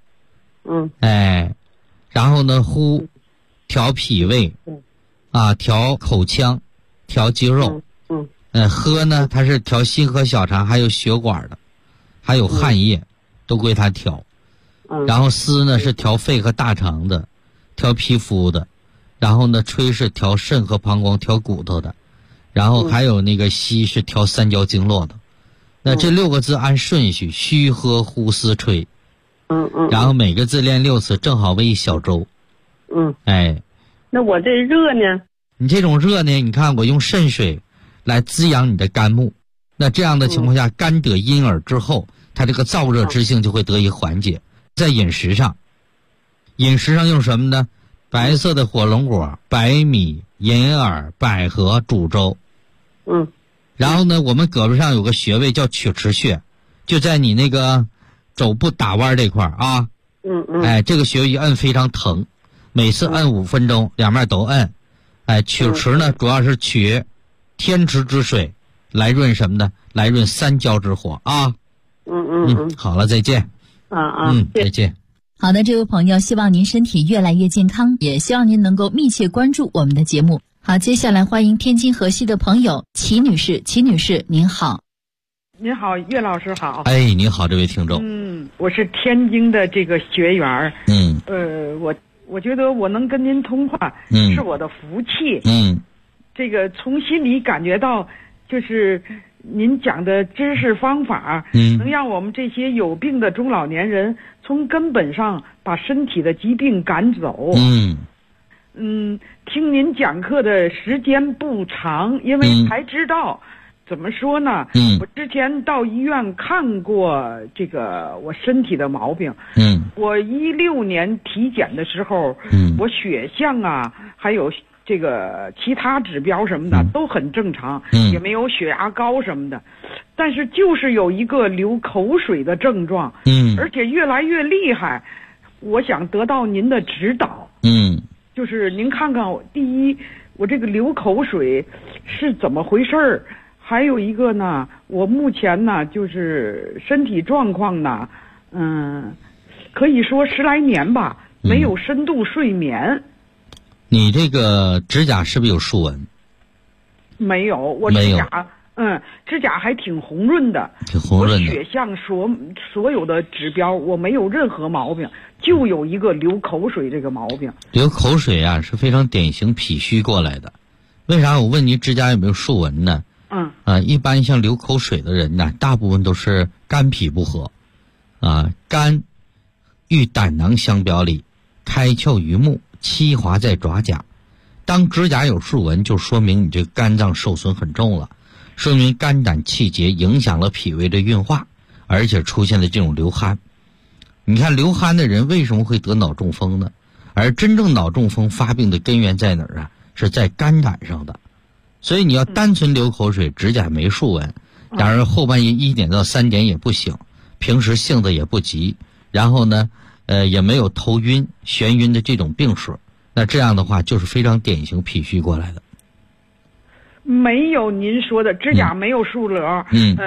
然后呢呼调脾胃，调口腔，调肌肉。喝呢它是调心和小肠，还有血管的，还有汗液，都归它调。然后思呢是调肺和大肠的，调皮肤的，然后呢吹是调肾和膀胱，调骨头的，然后还有那个吸是调三焦经络的。那这6个字按顺序，虚喝呼思吹。然后每个字练6次，正好为1小周。 那我这热呢？ 你这种热呢，你看我用肾水来滋养你的肝木，那这样的情况下，肝得阴耳之后，它这个燥热之性就会得以缓解。在饮食上用什么呢？白色的火龙果、白米、银耳、百合煮粥。然后呢，我们胳膊上有个穴位叫曲池穴，就在你那个肘部打弯这块啊。这个穴位一摁非常疼，每次摁5分钟，两面都摁。曲池呢，主要是取天池之水来润什么呢？来润三焦之火啊。好了，再见。再见。 好的，这位朋友，希望您身体越来越健康，也希望您能够密切关注我们的节目。好，接下来欢迎天津河西的朋友齐女士。齐女士您好。 您好，岳老师好。 您好，这位听众。 我是天津的这个学员。我觉得我能跟您通话，是我的福气。这个从心里感觉到，就是您讲的知识方法，能让我们这些有病的中老年人从根本上把身体的疾病赶走。听您讲课的时间不长，因为才知道，怎么说呢？我之前到医院看过这个我身体的毛病。我16年体检的时候，我血象啊，还有这个其他指标什么的都很正常，也没有血压高什么的，但是就是有一个流口水的症状，而且越来越厉害。我想得到您的指导，就是您看看第一，我这个流口水是怎么回事儿？还有一个呢，我目前呢就是身体状况呢，可以说10来年吧，没有深度睡眠。 你这个指甲是不是有竖纹？ 没有，我指甲指甲还挺红润的， 挺红润的。 我血象所有的指标我没有任何毛病，就有一个流口水这个毛病。 流口水啊是非常典型脾虚过来的。为啥我问你指甲有没有竖纹呢？一般像流口水的人呢，大部分都是肝脾不和。肝与胆囊相表里，开窍于目，栖华在爪甲。当指甲有竖纹，就说明你这个肝脏受损很重了，说明肝胆气结影响了脾胃的运化，而且出现了这种流汗。你看流汗的人为什么会得脑中风呢？而真正脑中风发病的根源在哪儿啊？是在肝胆上的。所以你要单纯流口水，指甲没竖纹，当然后半夜1点到3点也不醒，平时性子也不急，然后呢也没有头晕眩晕的这种病史，那这样的话就是非常典型脾虚过来的。 没有您说的指甲没有竖棱，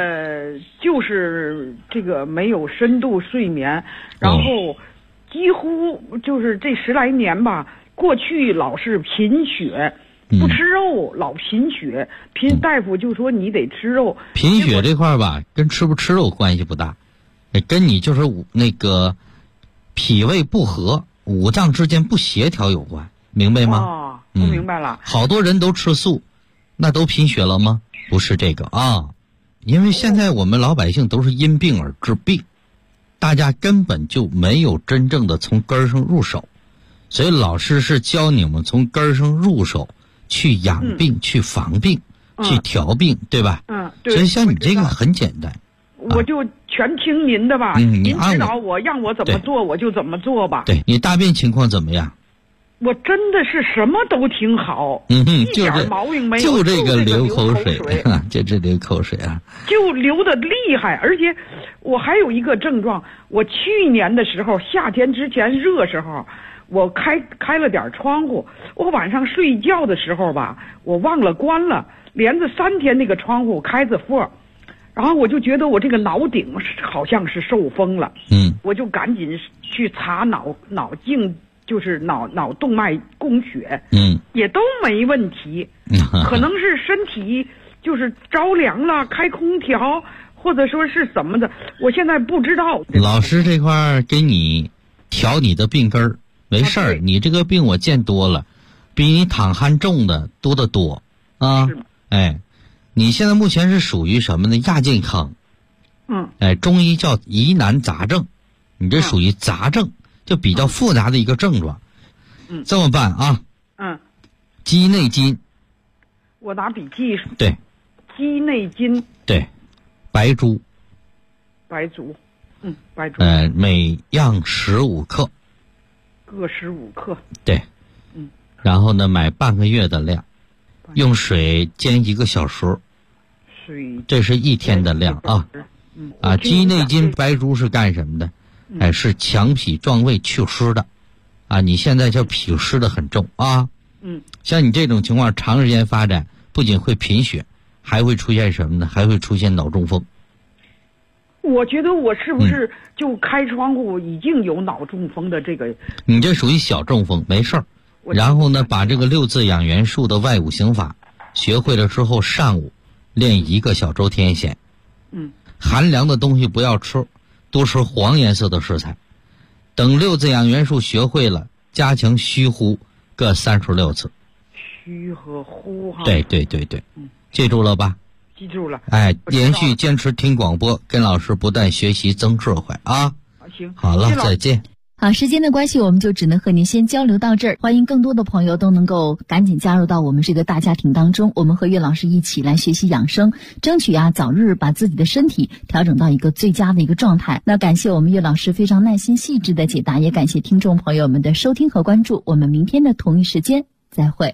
就是这个没有深度睡眠，然后几乎就是这10来年吧，过去老是贫血，不吃肉，老贫血，大夫就说你得吃肉。 贫血这块吧，跟吃不吃肉关系不大，跟你就是那个脾胃不和、五脏之间不协调有关，明白吗？ 哦，我明白了。 好多人都吃素，那都贫血了吗？不是这个啊，因为现在我们老百姓都是因病而治病，大家根本就没有真正的从根儿上入手，所以老师是教你们从根儿上入手，去养病、去防病、去调病，对吧？ 对。 所以像你这个很简单， 我就全听您的吧。您指导我，让我怎么做我就怎么做吧。 对，你大便情况怎么样？ 我真的是什么都挺好，一点毛病没有， 就这个流口水，就这流口水啊， 就流的厉害。而且我还有一个症状，我去年的时候夏天之前热时候，我开了点窗户，我晚上睡觉的时候吧，我忘了关了，连着3天那个窗户开着缝，然后我就觉得我这个脑顶好像是受风了，我就赶紧去查脑镜。就是脑动脉供血，也都没问题，可能是身体就是着凉了，开空调，或者说是怎么的，我现在不知道。 老师这块给你调你的病根儿，没事儿，你这个病我见多了，比你躺鼾重的多得多啊！哎，你现在目前是属于什么呢？亚健康，中医叫疑难杂症，你这属于杂症。就比较复杂的一个症状，这么办啊？鸡内金， 我拿笔记。 对， 鸡内金。 对，白术。 白术，白术。 每样15克。 各15克。 对。然后呢，买半个月的量，用水煎1个小时。这是1天的量啊。鸡内金、白术是干什么的？是强脾壮胃祛湿的，你现在就脾湿的很重啊。像你这种情况长时间发展，不仅会贫血，还会出现什么呢？还会出现脑中风。 我觉得我是不是就开窗户已经有脑中风的这个？ 你这属于小中风，没事儿。然后呢，把这个6字养元术的外五行法学会了之后，上午练1个小周天线。寒凉的东西不要吃。多吃黄颜色的食材，等6字养元术学会了，加强虚呼各36次。 虚和呼哈。 对，记住了吧？ 记住了。 连续坚持听广播，跟老师不断学习增智慧啊。 行， 好了，再见。 好，时间的关系，我们就只能和您先交流到这儿。欢迎更多的朋友都能够赶紧加入到我们这个大家庭当中，我们和岳老师一起来学习养生，争取早日把自己的身体调整到一个最佳的一个状态。那感谢我们岳老师非常耐心细致的解答，也感谢听众朋友们的收听和关注。我们明天的同一时间再会。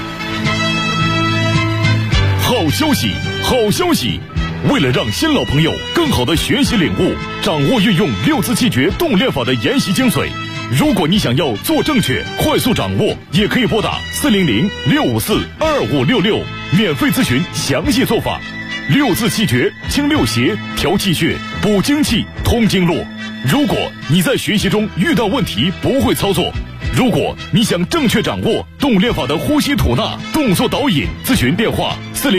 好消息，好消息！为了让新老朋友更好的学习领悟，掌握运用6字气诀动练法的研习精髓，如果你想要做正确，快速掌握，也可以拨打400-654-2566免费咨询详细做法。6字气诀清6邪，调气血，补精气，通经络。如果你在学习中遇到问题不会操作，如果你想正确掌握动练法的呼吸吐纳、动作导引，咨询电话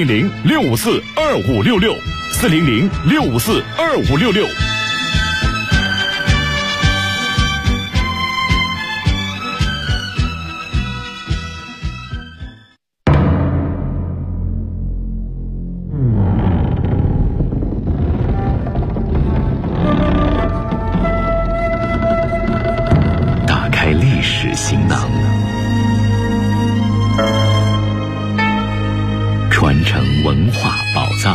400-654-2566，400-654-2566。打开历史行囊，传承文化宝藏。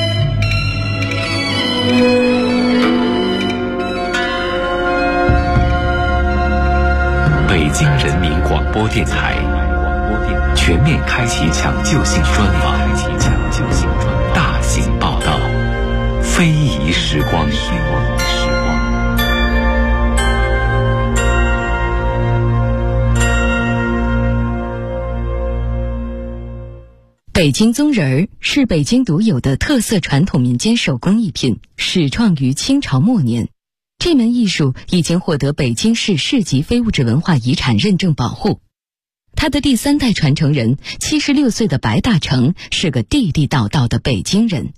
北京人民广播电台全面开启抢救性专访，大型报道，非遗时光。 北京宗人儿是北京独有的特色传统民间手工艺品，始创于清朝末年。这门艺术已经获得北京市市级非物质文化遗产认证保护。他的第3代传承人76岁的白大成是个地地道道的北京人。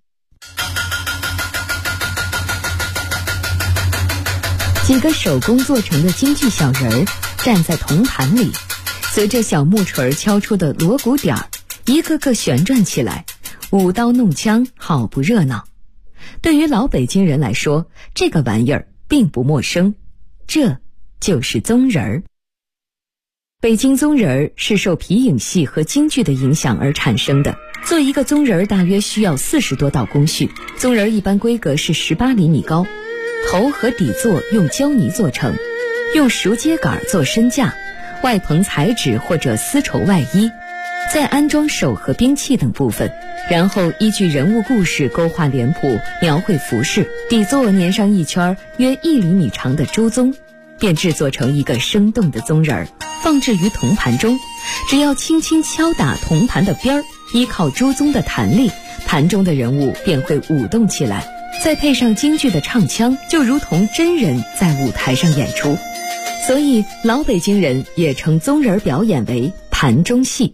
几个手工做成的京剧小人儿站在铜盘里，随着小木锤敲出的锣鼓点儿，一个个旋转起来，舞刀弄枪，好不热闹。对于老北京人来说，这个玩意儿并不陌生，这就是宗人儿。北京宗人儿是受皮影戏和京剧的影响而产生的。做一个宗人儿大约需要40多道工序，宗人儿一般规格是18厘米高，头和底座用胶泥做成，用熟秸秆做身架，外棚彩纸或者丝绸外衣，再安装手和兵器等部分，然后依据人物故事勾画脸谱，描绘服饰，底座粘上一圈约1厘米长的朱宗，便制作成一个生动的宗人儿，放置于铜盘中。只要轻轻敲打铜盘的边儿，依靠朱宗的弹力，盘中的人物便会舞动起来，再配上京剧的唱腔，就如同真人在舞台上演出。所以老北京人也称宗人表演为盘中戏。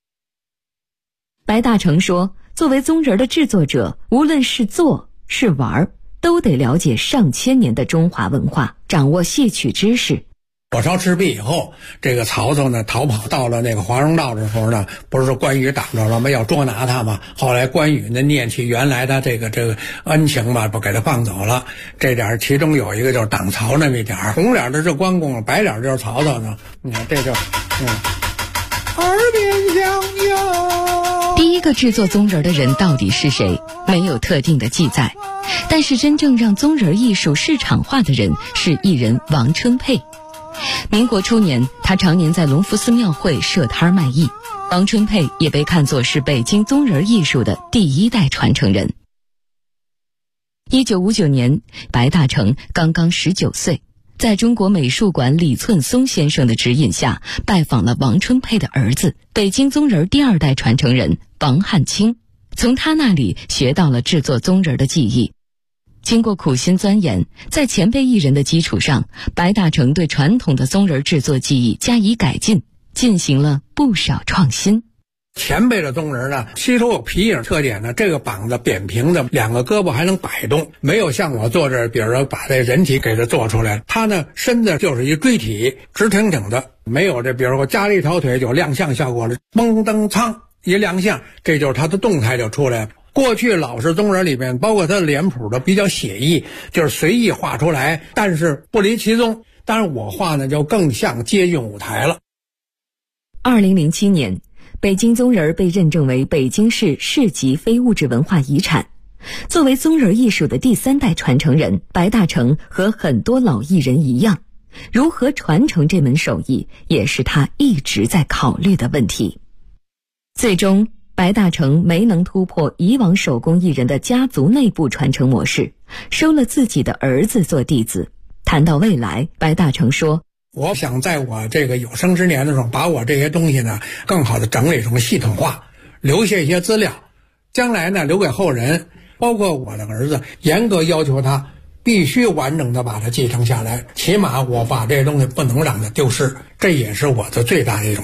白大成说，作为宗人的制作者，无论是做是玩，都得了解上千年的中华文化，掌握戏曲知识。 火烧赤壁以后，这个曹操呢逃跑到了那个华容道的时候呢，不是说关羽挡着了吗？要捉拿他嘛。后来关羽呢念起原来的这个恩情嘛，不给他放走了。这点其中有一个就是挡曹那么一点，红脸的是关公，白脸就是曹操呢。你看这就耳边响哟。 第一个制作宗人的人到底是谁？没有特定的记载。但是真正让宗人艺术市场化的人是艺人王春佩。民国初年，他常年在隆福寺庙会设摊卖艺。王春佩也被看作是北京宗人艺术的第1代传承人。1959年，白大成刚刚19岁，在中国美术馆李寸松先生的指引下，拜访了王春佩的儿子，北京宗人第2代传承人王汉卿，从他那里学到了制作宗人的技艺。经过苦心钻研，在前辈艺人的基础上，白大成对传统的宗人制作技艺加以改进，进行了不少创新。 前辈的宗人呢，吸收有皮影特点呢，这个膀子扁平的，2个胳膊还能摆动，没有像我做这，比如说把这人体给它做出来，他呢身子就是一锥体，直挺挺的，没有这比如说加了一条腿就亮相效果了，嘣噔噌一亮相，这就是他的动态就出来了。过去老式宗人里面，包括他的脸谱的比较写意，就是随意画出来，但是不离其宗。当然我画呢就更像接近舞台了。 2007年，北京宗人被认证为北京市市级非物质文化遗产。作为宗人艺术的第3代传承人，白大成和很多老艺人一样，如何传承这门手艺，也是他一直在考虑的问题。最终白大成没能突破以往手工艺人的家族内部传承模式，收了自己的儿子做弟子。谈到未来，白大成说， 我想在我这个有生之年的时候，把我这些东西呢更好的整理成系统化，留下一些资料，将来呢留给后人，包括我的儿子，严格要求他必须完整的把它继承下来，起码我把这些东西不能让它丢失，这也是我的最大的一种